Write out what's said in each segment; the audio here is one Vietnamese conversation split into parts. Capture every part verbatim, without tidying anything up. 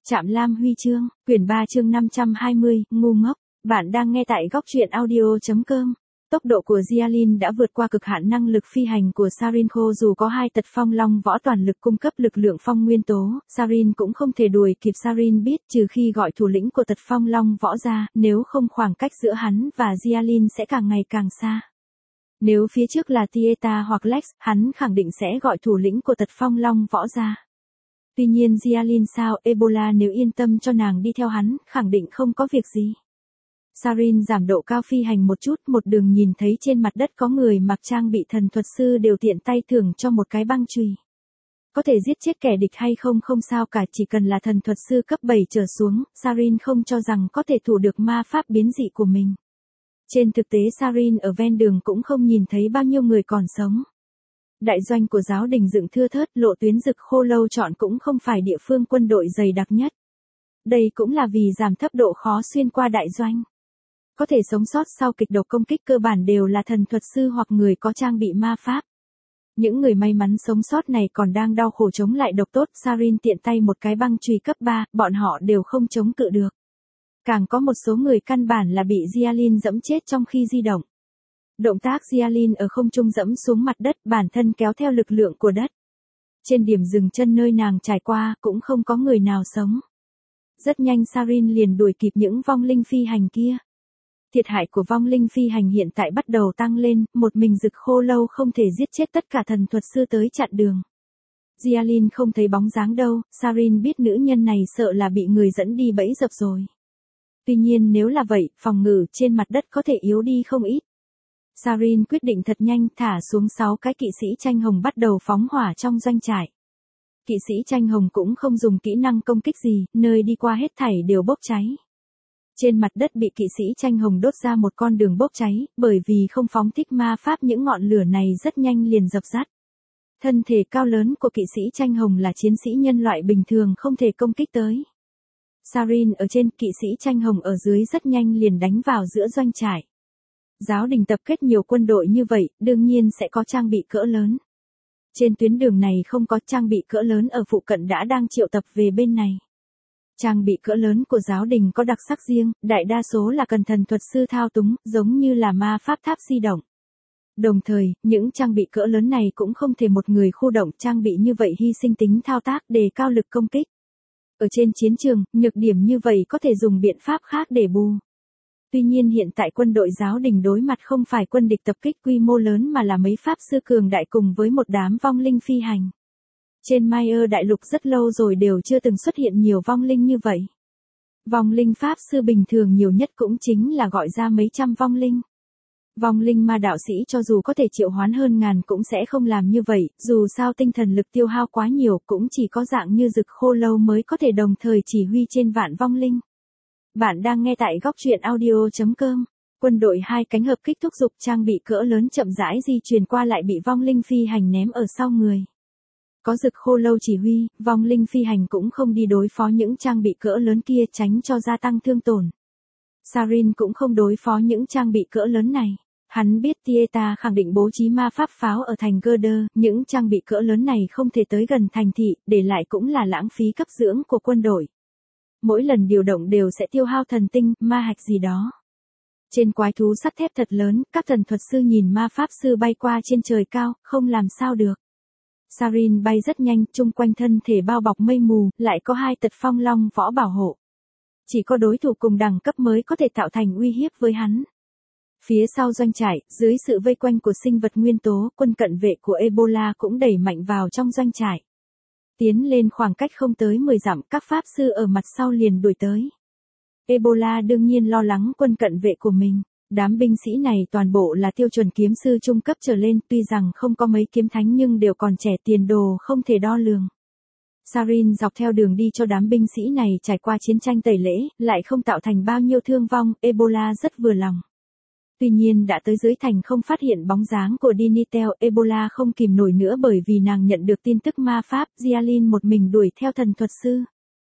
Trạm Lam Huy chương, quyển ba chương năm trăm hai mươi, ngu ngốc. Bạn đang nghe tại góc truyện audio chấm com. Tốc độ của Jialin đã vượt qua cực hạn năng lực phi hành của Sarinko, dù có hai tật phong long võ toàn lực cung cấp lực lượng phong nguyên tố, Sarin cũng không thể đuổi kịp Sarin biết, trừ khi gọi thủ lĩnh của tật phong long võ ra, nếu không khoảng cách giữa hắn và Jialin sẽ càng ngày càng xa. Nếu phía trước là Tieta hoặc Lex, hắn khẳng định sẽ gọi thủ lĩnh của tật phong long võ ra. Tuy nhiên Jialin sao, Ebola nếu yên tâm cho nàng đi theo hắn, khẳng định không có việc gì. Sarin giảm độ cao phi hành một chút, một đường nhìn thấy trên mặt đất có người mặc trang bị thần thuật sư đều tiện tay thưởng cho một cái băng chùy. Có thể giết chết kẻ địch hay không không sao cả, chỉ cần là thần thuật sư cấp bảy trở xuống, Sarin không cho rằng có thể thủ được ma pháp biến dị của mình. Trên thực tế Sarin ở ven đường cũng không nhìn thấy bao nhiêu người còn sống. Đại doanh của giáo đình dựng thưa thớt, lộ tuyến rực khô lâu chọn cũng không phải địa phương quân đội dày đặc nhất. Đây cũng là vì giảm thấp độ khó xuyên qua đại doanh. Có thể sống sót sau kịch độc công kích cơ bản đều là thần thuật sư hoặc người có trang bị ma pháp. Những người may mắn sống sót này còn đang đau khổ chống lại độc tốt, Sarin tiện tay một cái băng chùy cấp ba, bọn họ đều không chống cự được. Càng có một số người căn bản là bị Jialin dẫm chết trong khi di động. Động tác Jialin ở không trung dẫm xuống mặt đất, bản thân kéo theo lực lượng của đất. Trên điểm dừng chân nơi nàng trải qua, cũng không có người nào sống. Rất nhanh Sarin liền đuổi kịp những vong linh phi hành kia. Thiệt hại của vong linh phi hành hiện tại bắt đầu tăng lên, một mình rực khô lâu không thể giết chết tất cả thần thuật sư tới chặn đường. Jialin không thấy bóng dáng đâu, Sarin biết nữ nhân này sợ là bị người dẫn đi bẫy dập rồi. Tuy nhiên nếu là vậy, phòng ngự trên mặt đất có thể yếu đi không ít. Sarin quyết định thật nhanh, thả xuống sáu cái kỵ sĩ tranh hồng bắt đầu phóng hỏa trong doanh trại. Kỵ sĩ tranh hồng cũng không dùng kỹ năng công kích gì, nơi đi qua hết thảy đều bốc cháy. Trên mặt đất bị kỵ sĩ tranh hồng đốt ra một con đường bốc cháy, bởi vì không phóng thích ma pháp những ngọn lửa này rất nhanh liền dập tắt. Thân thể cao lớn của kỵ sĩ tranh hồng là chiến sĩ nhân loại bình thường không thể công kích tới. Sarin ở trên, kỵ sĩ tranh hồng ở dưới rất nhanh liền đánh vào giữa doanh trại. Giáo đình tập kết nhiều quân đội như vậy, đương nhiên sẽ có trang bị cỡ lớn. Trên tuyến đường này không có trang bị cỡ lớn ở phụ cận đã đang triệu tập về bên này. Trang bị cỡ lớn của giáo đình có đặc sắc riêng, đại đa số là cần thần thuật sư thao túng, giống như là ma pháp tháp di động. Đồng thời, những trang bị cỡ lớn này cũng không thể một người khu động, trang bị như vậy hy sinh tính thao tác đề cao lực công kích. Ở trên chiến trường, nhược điểm như vậy có thể dùng biện pháp khác để bù. Tuy nhiên hiện tại quân đội giáo đình đối mặt không phải quân địch tập kích quy mô lớn mà là mấy pháp sư cường đại cùng với một đám vong linh phi hành. Trên Maya đại lục rất lâu rồi đều chưa từng xuất hiện nhiều vong linh như vậy. Vong linh pháp sư bình thường nhiều nhất cũng chính là gọi ra mấy trăm vong linh. Vong linh ma đạo sĩ cho dù có thể triệu hoán hơn ngàn cũng sẽ không làm như vậy, dù sao tinh thần lực tiêu hao quá nhiều, cũng chỉ có dạng như rực khô lâu mới có thể đồng thời chỉ huy trên vạn vong linh. Bạn đang nghe tại góc truyện audio chấm com. Quân đội hai cánh hợp kích thúc giục, trang bị cỡ lớn chậm rãi di chuyển qua lại bị vong linh phi hành ném ở sau người. Có rực khô lâu chỉ huy, vong linh phi hành cũng không đi đối phó những trang bị cỡ lớn kia, tránh cho gia tăng thương tổn. Sarin cũng không đối phó những trang bị cỡ lớn này. Hắn biết Tieta khẳng định bố trí ma pháp pháo ở thành Gerder, những trang bị cỡ lớn này không thể tới gần thành thị, để lại cũng là lãng phí cấp dưỡng của quân đội. Mỗi lần điều động đều sẽ tiêu hao thần tinh, ma hạch gì đó. Trên quái thú sắt thép thật lớn, các thần thuật sư nhìn ma pháp sư bay qua trên trời cao, không làm sao được. Sarin bay rất nhanh, chung quanh thân thể bao bọc mây mù, lại có hai tật phong long võ bảo hộ. Chỉ có đối thủ cùng đẳng cấp mới có thể tạo thành uy hiếp với hắn. Phía sau doanh trại, dưới sự vây quanh của sinh vật nguyên tố, quân cận vệ của Ebola cũng đẩy mạnh vào trong doanh trại. Tiến lên khoảng cách không tới mười dặm, các pháp sư ở mặt sau liền đuổi tới. Ebola đương nhiên lo lắng quân cận vệ của mình. Đám binh sĩ này toàn bộ là tiêu chuẩn kiếm sư trung cấp trở lên, tuy rằng không có mấy kiếm thánh nhưng đều còn trẻ, tiền đồ không thể đo lường. Sarin dọc theo đường đi cho đám binh sĩ này trải qua chiến tranh tẩy lễ, lại không tạo thành bao nhiêu thương vong, Ebola rất vừa lòng. Tuy nhiên đã tới dưới thành không phát hiện bóng dáng của Dinitel, Ebola không kìm nổi nữa bởi vì nàng nhận được tin tức ma pháp, Jialin một mình đuổi theo thần thuật sư.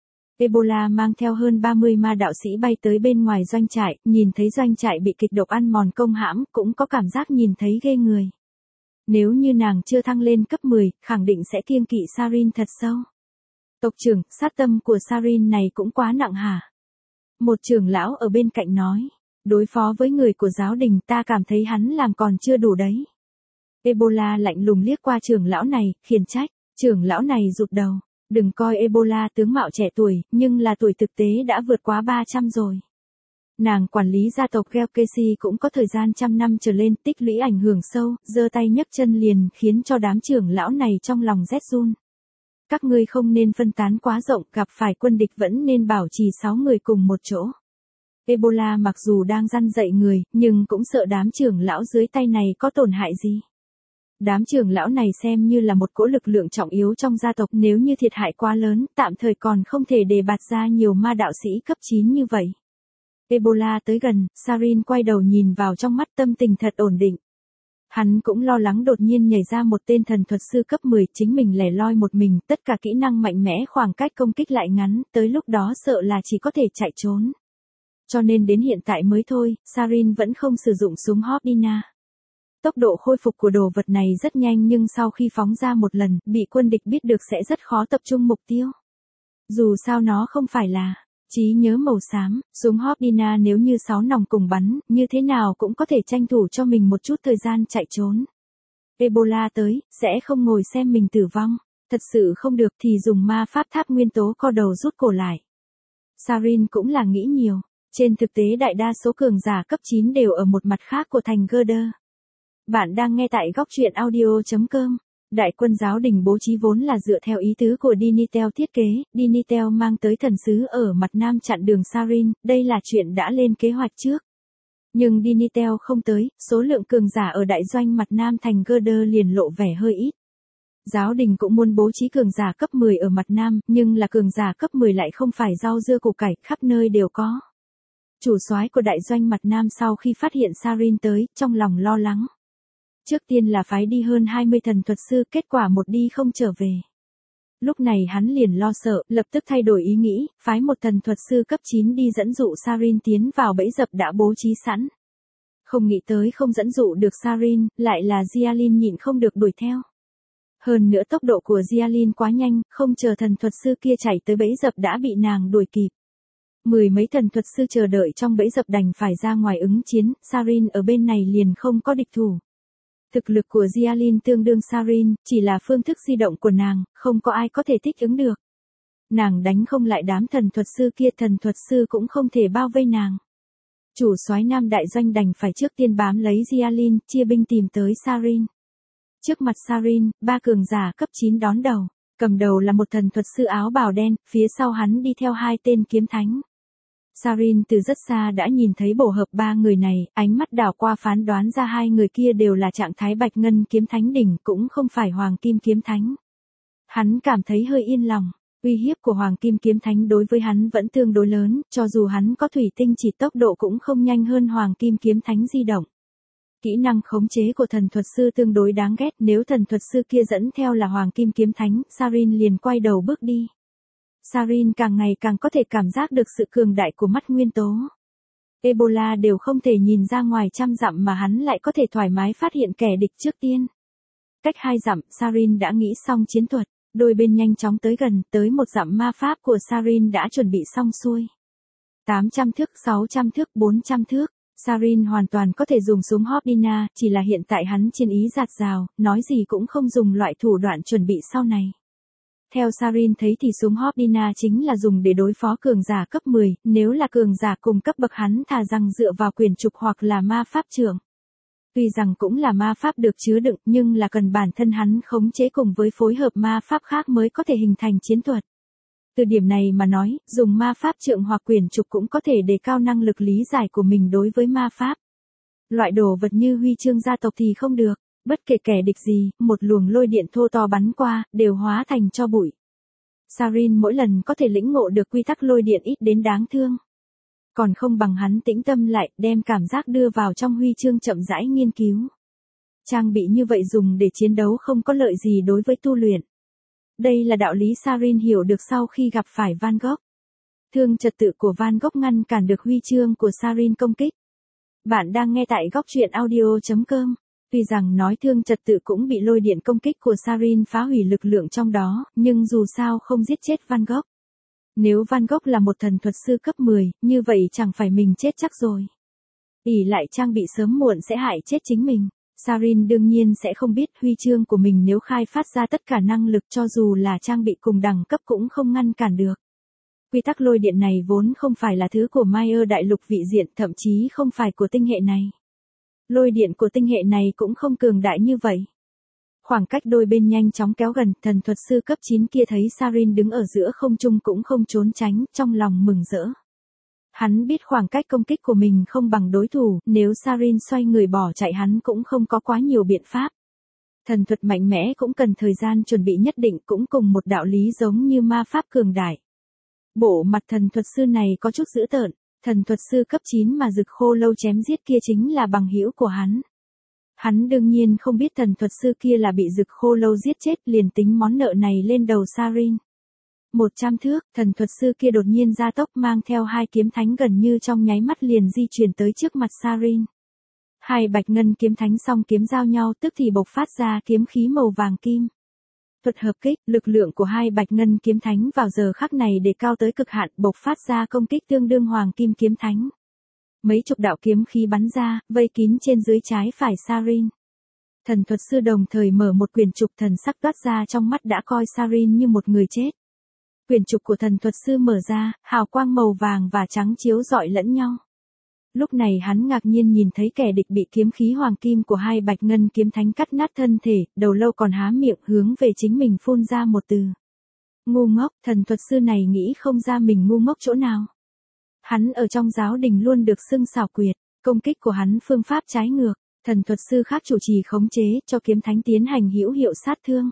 Ebola mang theo hơn ba mươi ma đạo sĩ bay tới bên ngoài doanh trại, nhìn thấy doanh trại bị kịch độc ăn mòn công hãm, cũng có cảm giác nhìn thấy ghê người. Nếu như nàng chưa thăng lên cấp mười, khẳng định sẽ kiêng kỵ Sarin thật sâu. Tộc trưởng, sát tâm của Sarin này cũng quá nặng hả? Một trưởng lão ở bên cạnh nói. Đối phó với người của giáo đình ta cảm thấy hắn làm còn chưa đủ đấy. Ebola lạnh lùng liếc qua trưởng lão này, khiển trách. Trưởng lão này rụt đầu. Đừng coi Ebola tướng mạo trẻ tuổi, nhưng là tuổi thực tế đã vượt quá ba trăm rồi. Nàng quản lý gia tộc Gelkesi cũng có thời gian trăm năm trở lên, tích lũy ảnh hưởng sâu, giơ tay nhấc chân liền khiến cho đám trưởng lão này trong lòng rét run. Các ngươi không nên phân tán quá rộng, gặp phải quân địch vẫn nên bảo trì sáu người cùng một chỗ. Ebola mặc dù đang răn dạy người, nhưng cũng sợ đám trưởng lão dưới tay này có tổn hại gì. Đám trưởng lão này xem như là một cỗ lực lượng trọng yếu trong gia tộc, nếu như thiệt hại quá lớn, tạm thời còn không thể đề bạt ra nhiều ma đạo sĩ cấp chín như vậy. Ebola tới gần, Sarin quay đầu nhìn vào trong mắt, tâm tình thật ổn định. Hắn cũng lo lắng đột nhiên nhảy ra một tên thần thuật sư cấp mười, chính mình lẻ loi một mình, tất cả kỹ năng mạnh mẽ, khoảng cách công kích lại ngắn, tới lúc đó sợ là chỉ có thể chạy trốn. Cho nên đến hiện tại mới thôi, Sarin vẫn không sử dụng súng Hobdina. Tốc độ khôi phục của đồ vật này rất nhanh, nhưng sau khi phóng ra một lần, bị quân địch biết được sẽ rất khó tập trung mục tiêu. Dù sao nó không phải là trí nhớ màu xám, súng Hobdina nếu như sáu nòng cùng bắn, như thế nào cũng có thể tranh thủ cho mình một chút thời gian chạy trốn. Ebola tới, sẽ không ngồi xem mình tử vong. Thật sự không được thì dùng ma pháp tháp nguyên tố co đầu rút cổ lại. Sarin cũng là nghĩ nhiều. Trên thực tế đại đa số cường giả cấp chín đều ở một mặt khác của thành Gerder. Bạn đang nghe tại góc truyện audio chấm com. Đại quân giáo đình bố trí vốn là dựa theo ý tứ của Dinitel thiết kế, Dinitel mang tới thần sứ ở mặt nam chặn đường Sarin, đây là chuyện đã lên kế hoạch trước. Nhưng Dinitel không tới, số lượng cường giả ở đại doanh mặt nam thành Gerder liền lộ vẻ hơi ít. Giáo đình cũng muốn bố trí cường giả cấp mười ở mặt nam, nhưng là cường giả cấp mười lại không phải rau dưa củ cải, khắp nơi đều có. Chủ soái của đại doanh mặt nam sau khi phát hiện Sarin tới, trong lòng lo lắng. Trước tiên là phái đi hơn hai mươi thần thuật sư, kết quả một đi không trở về. Lúc này hắn liền lo sợ, lập tức thay đổi ý nghĩ, phái một thần thuật sư cấp chín đi dẫn dụ Sarin tiến vào bẫy dập đã bố trí sẵn. Không nghĩ tới không dẫn dụ được Sarin, lại là Gialin nhịn không được đuổi theo. Hơn nữa tốc độ của Gialin quá nhanh, không chờ thần thuật sư kia chạy tới bẫy dập đã bị nàng đuổi kịp. Mười mấy thần thuật sư chờ đợi trong bẫy dập đành phải ra ngoài ứng chiến, Sarin ở bên này liền không có địch thủ. Thực lực của Gialin tương đương Sarin, chỉ là phương thức di động của nàng, không có ai có thể thích ứng được. Nàng đánh không lại đám thần thuật sư kia, thần thuật sư cũng không thể bao vây nàng. Chủ soái Nam đại doanh đành phải trước tiên bám lấy Gialin, chia binh tìm tới Sarin. Trước mặt Sarin, ba cường giả cấp chín đón đầu, cầm đầu là một thần thuật sư áo bào đen, phía sau hắn đi theo hai tên kiếm thánh. Sarin từ rất xa đã nhìn thấy bổ hợp ba người này, ánh mắt đảo qua phán đoán ra hai người kia đều là trạng thái bạch ngân kiếm thánh đỉnh, cũng không phải hoàng kim kiếm thánh. Hắn cảm thấy hơi yên lòng, uy hiếp của hoàng kim kiếm thánh đối với hắn vẫn tương đối lớn, cho dù hắn có thủy tinh chỉ tốc độ cũng không nhanh hơn hoàng kim kiếm thánh di động. Kỹ năng khống chế của thần thuật sư tương đối đáng ghét, nếu thần thuật sư kia dẫn theo là hoàng kim kiếm thánh, Sarin liền quay đầu bước đi. Sarin càng ngày càng có thể cảm giác được sự cường đại của mắt nguyên tố. Ebola đều không thể nhìn ra ngoài trăm dặm mà hắn lại có thể thoải mái phát hiện kẻ địch trước tiên. Cách hai dặm, Sarin đã nghĩ xong chiến thuật, đôi bên nhanh chóng tới gần, tới một dặm ma pháp của Sarin đã chuẩn bị xong xuôi. tám trăm thước, sáu trăm thước, bốn trăm thước, Sarin hoàn toàn có thể dùng súng Hobdina, chỉ là hiện tại hắn chiến ý dạt dào, nói gì cũng không dùng loại thủ đoạn chuẩn bị sau này. Theo Sarin thấy thì súng Hobdina chính là dùng để đối phó cường giả cấp mười, nếu là cường giả cùng cấp bậc hắn thà rằng dựa vào quyền trục hoặc là ma pháp trưởng. Tuy rằng cũng là ma pháp được chứa đựng, nhưng là cần bản thân hắn khống chế cùng với phối hợp ma pháp khác mới có thể hình thành chiến thuật. Từ điểm này mà nói, dùng ma pháp trượng hoặc quyền trục cũng có thể đề cao năng lực lý giải của mình đối với ma pháp. Loại đồ vật như huy chương gia tộc thì không được. Bất kể kẻ địch gì, một luồng lôi điện thô to bắn qua, đều hóa thành tro bụi. Sarin mỗi lần có thể lĩnh ngộ được quy tắc lôi điện ít đến đáng thương. Còn không bằng hắn tĩnh tâm lại, đem cảm giác đưa vào trong huy chương chậm rãi nghiên cứu. Trang bị như vậy dùng để chiến đấu không có lợi gì đối với tu luyện. Đây là đạo lý Sarin hiểu được sau khi gặp phải Van Gogh. Thương trật tự của Van Gogh ngăn cản được huy chương của Sarin công kích. Bạn đang nghe tại góc truyện audio chấm com. Tuy rằng nói thương trật tự cũng bị lôi điện công kích của Sarin phá hủy lực lượng trong đó, nhưng dù sao không giết chết Van Gogh. Nếu Van Gogh là một thần thuật sư cấp mười, như vậy chẳng phải mình chết chắc rồi. ỷ lại trang bị sớm muộn sẽ hại chết chính mình. Sarin đương nhiên sẽ không biết huy chương của mình nếu khai phát ra tất cả năng lực cho dù là trang bị cùng đẳng cấp cũng không ngăn cản được. Quy tắc lôi điện này vốn không phải là thứ của Mayer đại lục vị diện, thậm chí không phải của tinh hệ này. Lôi điện của tinh hệ này cũng không cường đại như vậy. Khoảng cách đôi bên nhanh chóng kéo gần, thần thuật sư cấp chín kia thấy Sarin đứng ở giữa không trung cũng không trốn tránh, trong lòng mừng rỡ. Hắn biết khoảng cách công kích của mình không bằng đối thủ, nếu Sarin xoay người bỏ chạy hắn cũng không có quá nhiều biện pháp. Thần thuật mạnh mẽ cũng cần thời gian chuẩn bị nhất định, cũng cùng một đạo lý giống như ma pháp cường đại. Bộ mặt thần thuật sư này có chút dữ tợn, thần thuật sư cấp chín mà Dực Khô Lâu chém giết kia chính là bằng hữu của hắn. Hắn đương nhiên không biết thần thuật sư kia là bị Dực Khô Lâu giết chết, liền tính món nợ này lên đầu Sarin. Một trăm thước, thần thuật sư kia đột nhiên gia tốc mang theo hai kiếm thánh gần như trong nháy mắt liền di chuyển tới trước mặt Sarin. Hai bạch ngân kiếm thánh song kiếm giao nhau tức thì bộc phát ra kiếm khí màu vàng kim. Thuật hợp kích, lực lượng của hai bạch ngân kiếm thánh vào giờ khắc này đề cao tới cực hạn, bộc phát ra công kích tương đương hoàng kim kiếm thánh. Mấy chục đạo kiếm khí bắn ra, vây kín trên dưới trái phải Sarin. Thần thuật sư đồng thời mở một quyển trục, thần sắc toát ra trong mắt đã coi Sarin như một người chết. Quyển trục của thần thuật sư mở ra, hào quang màu vàng và trắng chiếu rọi lẫn nhau. Lúc này hắn ngạc nhiên nhìn thấy kẻ địch bị kiếm khí hoàng kim của hai bạch ngân kiếm thánh cắt nát thân thể, đầu lâu còn há miệng hướng về chính mình phun ra một từ. Ngu ngốc, thần thuật sư này nghĩ không ra mình ngu ngốc chỗ nào. Hắn ở trong giáo đình luôn được xưng xảo quyệt, công kích của hắn phương pháp trái ngược, thần thuật sư khác chủ trì khống chế cho kiếm thánh tiến hành hữu hiệu sát thương.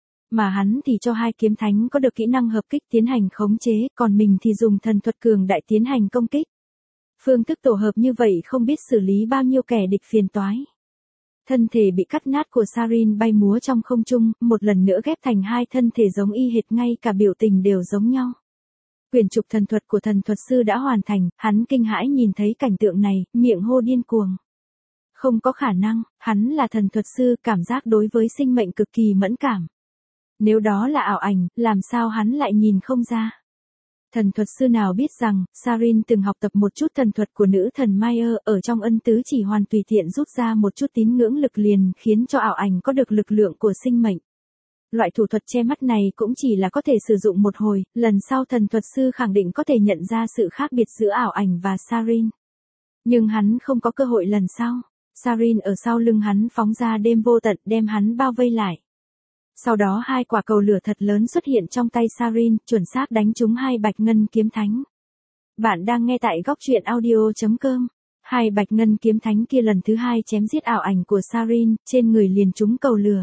Mà hắn thì cho hai kiếm thánh có được kỹ năng hợp kích tiến hành khống chế, còn mình thì dùng thần thuật cường đại tiến hành công kích. Phương thức tổ hợp như vậy không biết xử lý bao nhiêu kẻ địch phiền toái. Thân thể bị cắt nát của Sarin bay múa trong không trung, một lần nữa ghép thành hai thân thể giống y hệt, ngay cả biểu tình đều giống nhau. Quyển trục thần thuật của thần thuật sư đã hoàn thành, hắn kinh hãi nhìn thấy cảnh tượng này, miệng hô điên cuồng. Không có khả năng, hắn là thần thuật sư, cảm giác đối với sinh mệnh cực kỳ mẫn cảm. Nếu đó là ảo ảnh, làm sao hắn lại nhìn không ra? Thần thuật sư nào biết rằng, Sarin từng học tập một chút thần thuật của nữ thần Mayer, ở trong ân tứ chỉ hoàn tùy tiện rút ra một chút tín ngưỡng lực liền khiến cho ảo ảnh có được lực lượng của sinh mệnh. Loại thủ thuật che mắt này cũng chỉ là có thể sử dụng một hồi, lần sau thần thuật sư khẳng định có thể nhận ra sự khác biệt giữa ảo ảnh và Sarin. Nhưng hắn không có cơ hội lần sau. Sarin ở sau lưng hắn phóng ra đêm vô tận đem hắn bao vây lại. Sau đó hai quả cầu lửa thật lớn xuất hiện trong tay Sarin, chuẩn xác đánh trúng hai bạch ngân kiếm thánh. Bạn đang nghe tại góc truyện audio chấm com. Hai bạch ngân kiếm thánh kia lần thứ hai chém giết ảo ảnh của Sarin, trên người liền trúng cầu lửa.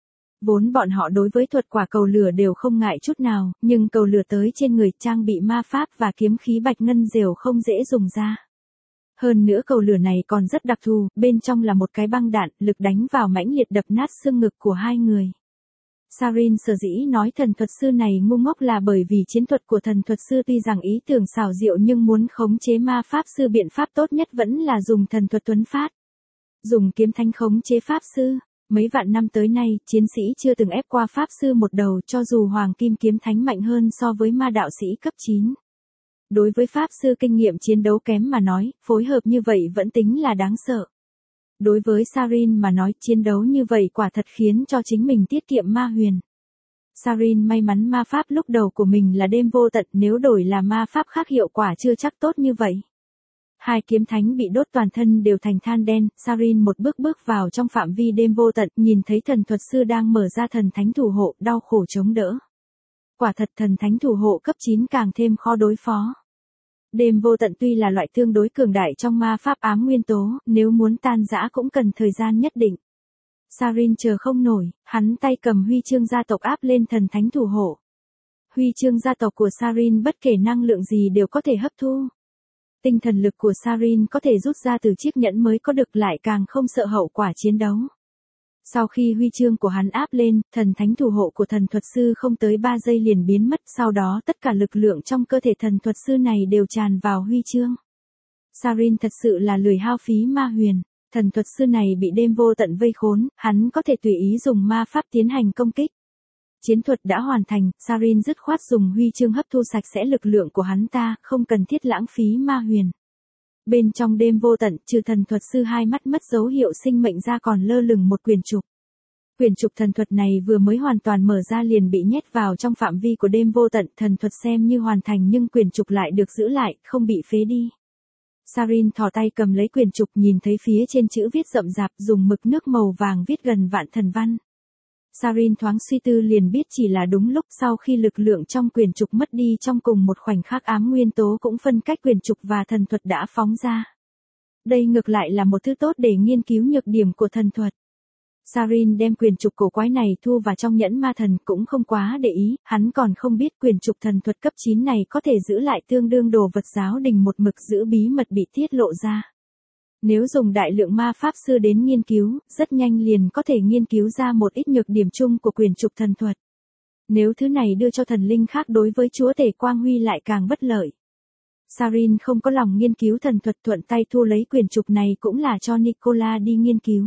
Vốn bọn họ đối với thuật quả cầu lửa đều không ngại chút nào, nhưng cầu lửa tới trên người trang bị ma pháp và kiếm khí bạch ngân đều không dễ dùng ra. Hơn nữa cầu lửa này còn rất đặc thù, bên trong là một cái băng đạn, lực đánh vào mãnh liệt đập nát xương ngực của hai người. Sarin sở dĩ nói thần thuật sư này ngu ngốc là bởi vì chiến thuật của thần thuật sư tuy rằng ý tưởng xảo diệu nhưng muốn khống chế ma pháp sư biện pháp tốt nhất vẫn là dùng thần thuật tuấn phát. Dùng kiếm thanh khống chế pháp sư. Mấy vạn năm tới nay, chiến sĩ chưa từng ép qua pháp sư một đầu cho dù hoàng kim kiếm thánh mạnh hơn so với ma đạo sĩ cấp chín. Đối với pháp sư kinh nghiệm chiến đấu kém mà nói, phối hợp như vậy vẫn tính là đáng sợ. Đối với Sarin mà nói, chiến đấu như vậy quả thật khiến cho chính mình tiết kiệm ma huyền. Sarin may mắn ma pháp lúc đầu của mình là đêm vô tận, nếu đổi là ma pháp khác hiệu quả chưa chắc tốt như vậy. Hai kiếm thánh bị đốt toàn thân đều thành than đen, Sarin một bước bước vào trong phạm vi đêm vô tận, nhìn thấy thần thuật sư đang mở ra thần thánh thủ hộ, đau khổ chống đỡ. Quả thật thần thánh thủ hộ cấp chín càng thêm khó đối phó. Đêm vô tận tuy là loại tương đối cường đại trong ma pháp ám nguyên tố, nếu muốn tan rã cũng cần thời gian nhất định. Sarin chờ không nổi, hắn tay cầm huy chương gia tộc áp lên thần thánh thủ hộ. Huy chương gia tộc của Sarin bất kể năng lượng gì đều có thể hấp thu. Tinh thần lực của Sarin có thể rút ra từ chiếc nhẫn mới có được, lại càng không sợ hậu quả chiến đấu. Sau khi huy chương của hắn áp lên, thần thánh thủ hộ của thần thuật sư không tới ba giây liền biến mất, sau đó tất cả lực lượng trong cơ thể thần thuật sư này đều tràn vào huy chương. Sarin thật sự là lười hao phí ma huyền. Thần thuật sư này bị đêm vô tận vây khốn, hắn có thể tùy ý dùng ma pháp tiến hành công kích. Chiến thuật đã hoàn thành, Sarin dứt khoát dùng huy chương hấp thu sạch sẽ lực lượng của hắn ta, không cần thiết lãng phí ma huyền. Bên trong đêm vô tận, trừ thần thuật sư hai mắt mất dấu hiệu sinh mệnh ra còn lơ lửng một quyền trục. Quyền trục thần thuật này vừa mới hoàn toàn mở ra liền bị nhét vào trong phạm vi của đêm vô tận, thần thuật xem như hoàn thành nhưng quyền trục lại được giữ lại, không bị phế đi. Sarin thò tay cầm lấy quyền trục, nhìn thấy phía trên chữ viết rậm rạp, dùng mực nước màu vàng viết gần vạn thần văn. Sarin thoáng suy tư liền biết chỉ là đúng lúc sau khi lực lượng trong quyền trục mất đi trong cùng một khoảnh khắc, ám nguyên tố cũng phân cách quyền trục và thần thuật đã phóng ra. Đây ngược lại là một thứ tốt để nghiên cứu nhược điểm của thần thuật. Sarin đem quyền trục cổ quái này thu vào trong nhẫn ma thần, cũng không quá để ý, hắn còn không biết quyền trục thần thuật cấp chín này có thể giữ lại tương đương đồ vật giáo đình một mực giữ bí mật bị tiết lộ ra. Nếu dùng đại lượng ma pháp sư đến nghiên cứu, rất nhanh liền có thể nghiên cứu ra một ít nhược điểm chung của quyền trục thần thuật. Nếu thứ này đưa cho thần linh khác đối với chúa tể Quang Huy lại càng bất lợi. Sarin không có lòng nghiên cứu thần thuật, thuận tay thu lấy quyền trục này cũng là cho Nicola đi nghiên cứu.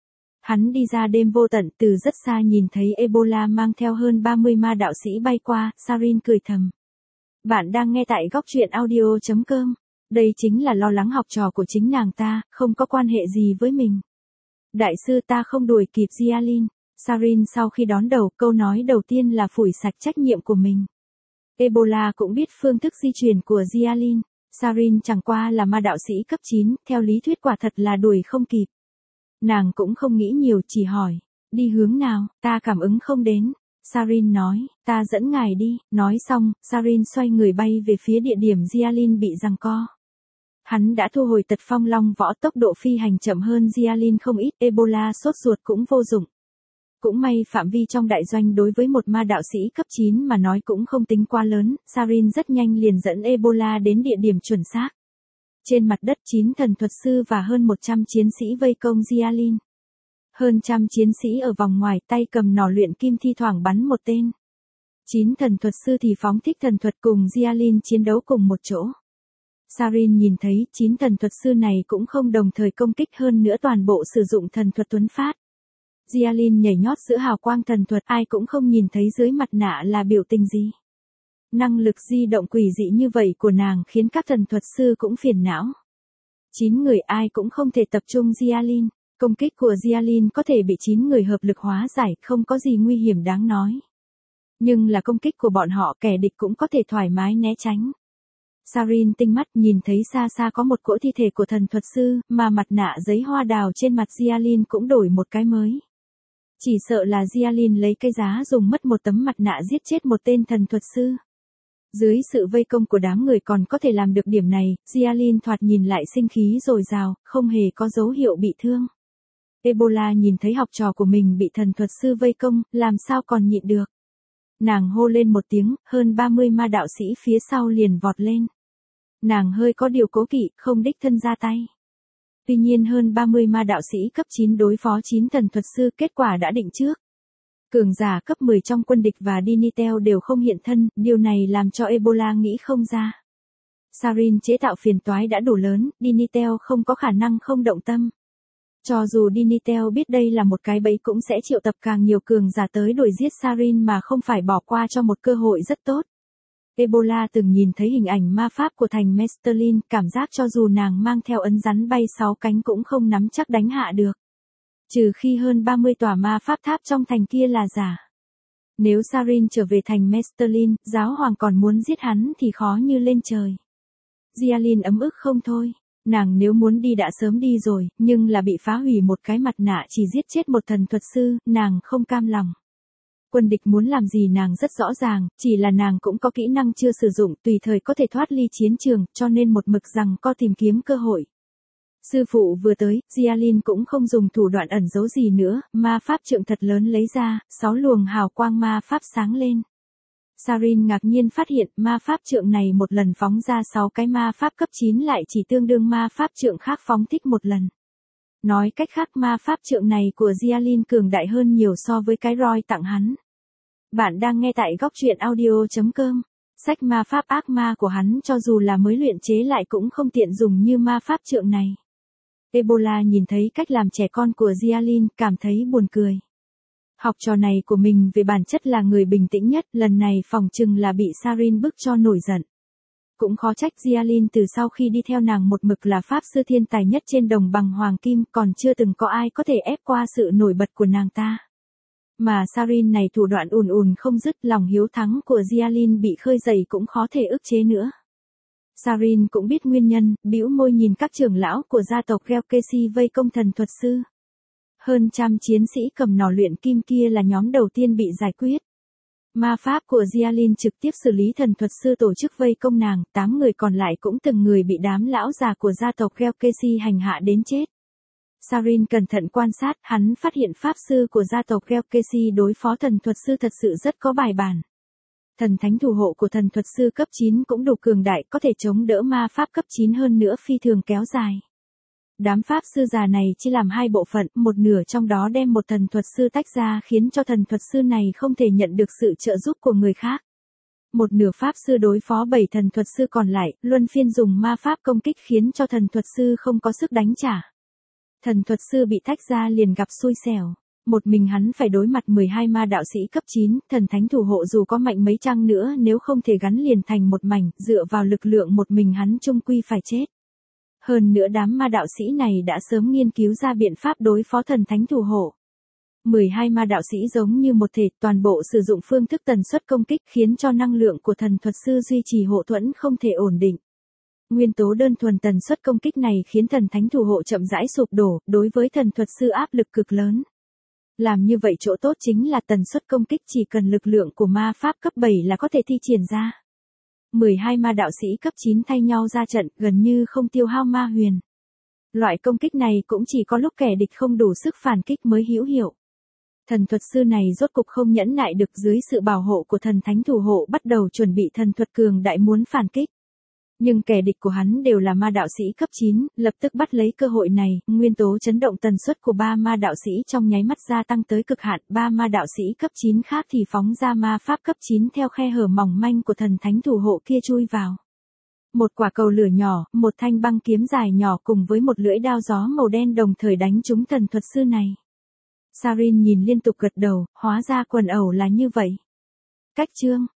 Hắn đi ra đêm vô tận, từ rất xa nhìn thấy Ebola mang theo hơn ba mươi ma đạo sĩ bay qua, Sarin cười thầm. Bạn đang nghe tại góc truyện audio chấm com. Đây chính là lo lắng học trò của chính nàng ta, không có quan hệ gì với mình. Đại sư, ta không đuổi kịp Gialin. Sarin sau khi đón đầu, câu nói đầu tiên là phủi sạch trách nhiệm của mình. Ebola cũng biết phương thức di chuyển của Gialin. Sarin chẳng qua là ma đạo sĩ cấp chín, theo lý thuyết quả thật là đuổi không kịp. Nàng cũng không nghĩ nhiều, chỉ hỏi, đi hướng nào, ta cảm ứng không đến. Sarin nói, ta dẫn ngài đi. Nói xong, Sarin xoay người bay về phía địa điểm Gialin bị giằng co. Hắn đã thu hồi tật phong long võ, tốc độ phi hành chậm hơn Gialin không ít, Ebola sốt ruột cũng vô dụng. Cũng may phạm vi trong đại doanh đối với một ma đạo sĩ cấp chín mà nói cũng không tính quá lớn, Sarin rất nhanh liền dẫn Ebola đến địa điểm chuẩn xác. Trên mặt đất, chín thần thuật sư và hơn một trăm chiến sĩ vây công Gialin. Hơn trăm chiến sĩ ở vòng ngoài, tay cầm nỏ luyện kim thi thoảng bắn một tên. Chín thần thuật sư thì phóng thích thần thuật cùng Gialin chiến đấu cùng một chỗ. Sarin nhìn thấy chín thần thuật sư này cũng không đồng thời công kích, hơn nữa toàn bộ sử dụng thần thuật tuấn phát. Gialin nhảy nhót giữa hào quang thần thuật, ai cũng không nhìn thấy dưới mặt nạ là biểu tình gì. Năng lực di động quỷ dị như vậy của nàng khiến các thần thuật sư cũng phiền não. Chín người ai cũng không thể tập trung Gialin. Công kích của Gialin có thể bị chín người hợp lực hóa giải, không có gì nguy hiểm đáng nói. Nhưng là công kích của bọn họ, kẻ địch cũng có thể thoải mái né tránh. Sarin tinh mắt nhìn thấy xa xa có một cỗ thi thể của thần thuật sư, mà mặt nạ giấy hoa đào trên mặt Gialin cũng đổi một cái mới. Chỉ sợ là Gialin lấy cái giá dùng mất một tấm mặt nạ giết chết một tên thần thuật sư. Dưới sự vây công của đám người còn có thể làm được điểm này, Gialin thoạt nhìn lại sinh khí dồi dào, không hề có dấu hiệu bị thương. Ebola nhìn thấy học trò của mình bị thần thuật sư vây công, làm sao còn nhịn được. Nàng hô lên một tiếng, hơn ba mươi ma đạo sĩ phía sau liền vọt lên. Nàng hơi có điều cố kỵ, không đích thân ra tay. Tuy nhiên hơn ba mươi ma đạo sĩ cấp chín đối phó chín thần thuật sư, kết quả đã định trước. Cường giả cấp mười trong quân địch và Dinitel đều không hiện thân, điều này làm cho Ebola nghĩ không ra. Sarin chế tạo phiền toái đã đủ lớn, Dinitel không có khả năng không động tâm. Cho dù Dinitel biết đây là một cái bẫy cũng sẽ triệu tập càng nhiều cường giả tới đuổi giết Sarin mà không phải bỏ qua cho một cơ hội rất tốt. Ebola từng nhìn thấy hình ảnh ma pháp của thành Mesterlin, cảm giác cho dù nàng mang theo ấn rắn bay sáu cánh cũng không nắm chắc đánh hạ được. Trừ khi hơn ba mươi tòa ma pháp tháp trong thành kia là giả. Nếu Sarin trở về thành Mesterlin, giáo hoàng còn muốn giết hắn thì khó như lên trời. Gialin ấm ức không thôi. Nàng nếu muốn đi đã sớm đi rồi, nhưng là bị phá hủy một cái mặt nạ chỉ giết chết một thần thuật sư, nàng không cam lòng. Quân địch muốn làm gì nàng rất rõ ràng, chỉ là nàng cũng có kỹ năng chưa sử dụng, tùy thời có thể thoát ly chiến trường, cho nên một mực rằng co tìm kiếm cơ hội. Sư phụ vừa tới, Gialin cũng không dùng thủ đoạn ẩn giấu gì nữa, ma pháp trượng thật lớn lấy ra, sáu luồng hào quang ma pháp sáng lên. Sarin ngạc nhiên phát hiện ma pháp trượng này một lần phóng ra sáu cái ma pháp cấp chín lại chỉ tương đương ma pháp trượng khác phóng thích một lần. Nói cách khác ma pháp trượng này của Gialin cường đại hơn nhiều so với cái roi tặng hắn. Bạn đang nghe tại góc truyện audio chấm com. Sách ma pháp ác ma của hắn cho dù là mới luyện chế lại cũng không tiện dùng như ma pháp trượng này. Ebola nhìn thấy cách làm trẻ con của Jialin, cảm thấy buồn cười. Học trò này của mình về bản chất là người bình tĩnh nhất, lần này phỏng chừng là bị Sarin bức cho nổi giận. Cũng khó trách Jialin từ sau khi đi theo nàng một mực là pháp sư thiên tài nhất trên đồng bằng hoàng kim, còn chưa từng có ai có thể ép qua sự nổi bật của nàng ta. Mà Sarin này thủ đoạn ùn ùn không dứt, lòng hiếu thắng của Jialin bị khơi dậy cũng khó thể ức chế nữa. Sarin cũng biết nguyên nhân, bĩu môi nhìn các trưởng lão của gia tộc Gelkesi vây công thần thuật sư. Hơn trăm chiến sĩ cầm nỏ luyện kim kia là nhóm đầu tiên bị giải quyết. Ma pháp của Jialin trực tiếp xử lý thần thuật sư tổ chức vây công nàng, tám người còn lại cũng từng người bị đám lão già của gia tộc Gelkesi hành hạ đến chết. Sarin cẩn thận quan sát, hắn phát hiện pháp sư của gia tộc Gelkesi đối phó thần thuật sư thật sự rất có bài bản. Thần thánh thủ hộ của thần thuật sư cấp chín cũng đủ cường đại, có thể chống đỡ ma pháp cấp chín hơn nữa phi thường kéo dài. Đám pháp sư già này chia làm hai bộ phận, một nửa trong đó đem một thần thuật sư tách ra khiến cho thần thuật sư này không thể nhận được sự trợ giúp của người khác. Một nửa pháp sư đối phó bảy thần thuật sư còn lại, luân phiên dùng ma pháp công kích khiến cho thần thuật sư không có sức đánh trả. Thần thuật sư bị tách ra liền gặp xui xẻo. Một mình hắn phải đối mặt mười hai ma đạo sĩ cấp chín, thần thánh thủ hộ dù có mạnh mấy chăng nữa nếu không thể gắn liền thành một mảnh, dựa vào lực lượng một mình hắn chung quy phải chết. Hơn nữa đám ma đạo sĩ này đã sớm nghiên cứu ra biện pháp đối phó thần thánh thủ hộ. mười hai ma đạo sĩ giống như một thể, toàn bộ sử dụng phương thức tần suất công kích khiến cho năng lượng của thần thuật sư duy trì hộ thuẫn không thể ổn định. Nguyên tố đơn thuần tần suất công kích này khiến thần thánh thủ hộ chậm rãi sụp đổ, đối với thần thuật sư áp lực cực lớn. Làm như vậy chỗ tốt chính là tần suất công kích chỉ cần lực lượng của ma pháp cấp bảy là có thể thi triển ra. mười hai ma đạo sĩ cấp chín thay nhau ra trận, gần như không tiêu hao ma huyền. Loại công kích này cũng chỉ có lúc kẻ địch không đủ sức phản kích mới hữu hiệu. Thần thuật sư này rốt cục không nhẫn nại được, dưới sự bảo hộ của thần thánh thủ hộ bắt đầu chuẩn bị thần thuật cường đại muốn phản kích. Nhưng kẻ địch của hắn đều là ma đạo sĩ cấp chín, lập tức bắt lấy cơ hội này, nguyên tố chấn động tần suất của ba ma đạo sĩ trong nháy mắt gia tăng tới cực hạn, ba ma đạo sĩ cấp chín khác thì phóng ra ma pháp cấp chín theo khe hở mỏng manh của thần thánh thủ hộ kia chui vào. Một quả cầu lửa nhỏ, một thanh băng kiếm dài nhỏ cùng với một lưỡi đao gió màu đen đồng thời đánh trúng thần thuật sư này. Sarin nhìn liên tục gật đầu, hóa ra quần ẩu là như vậy. Cách chương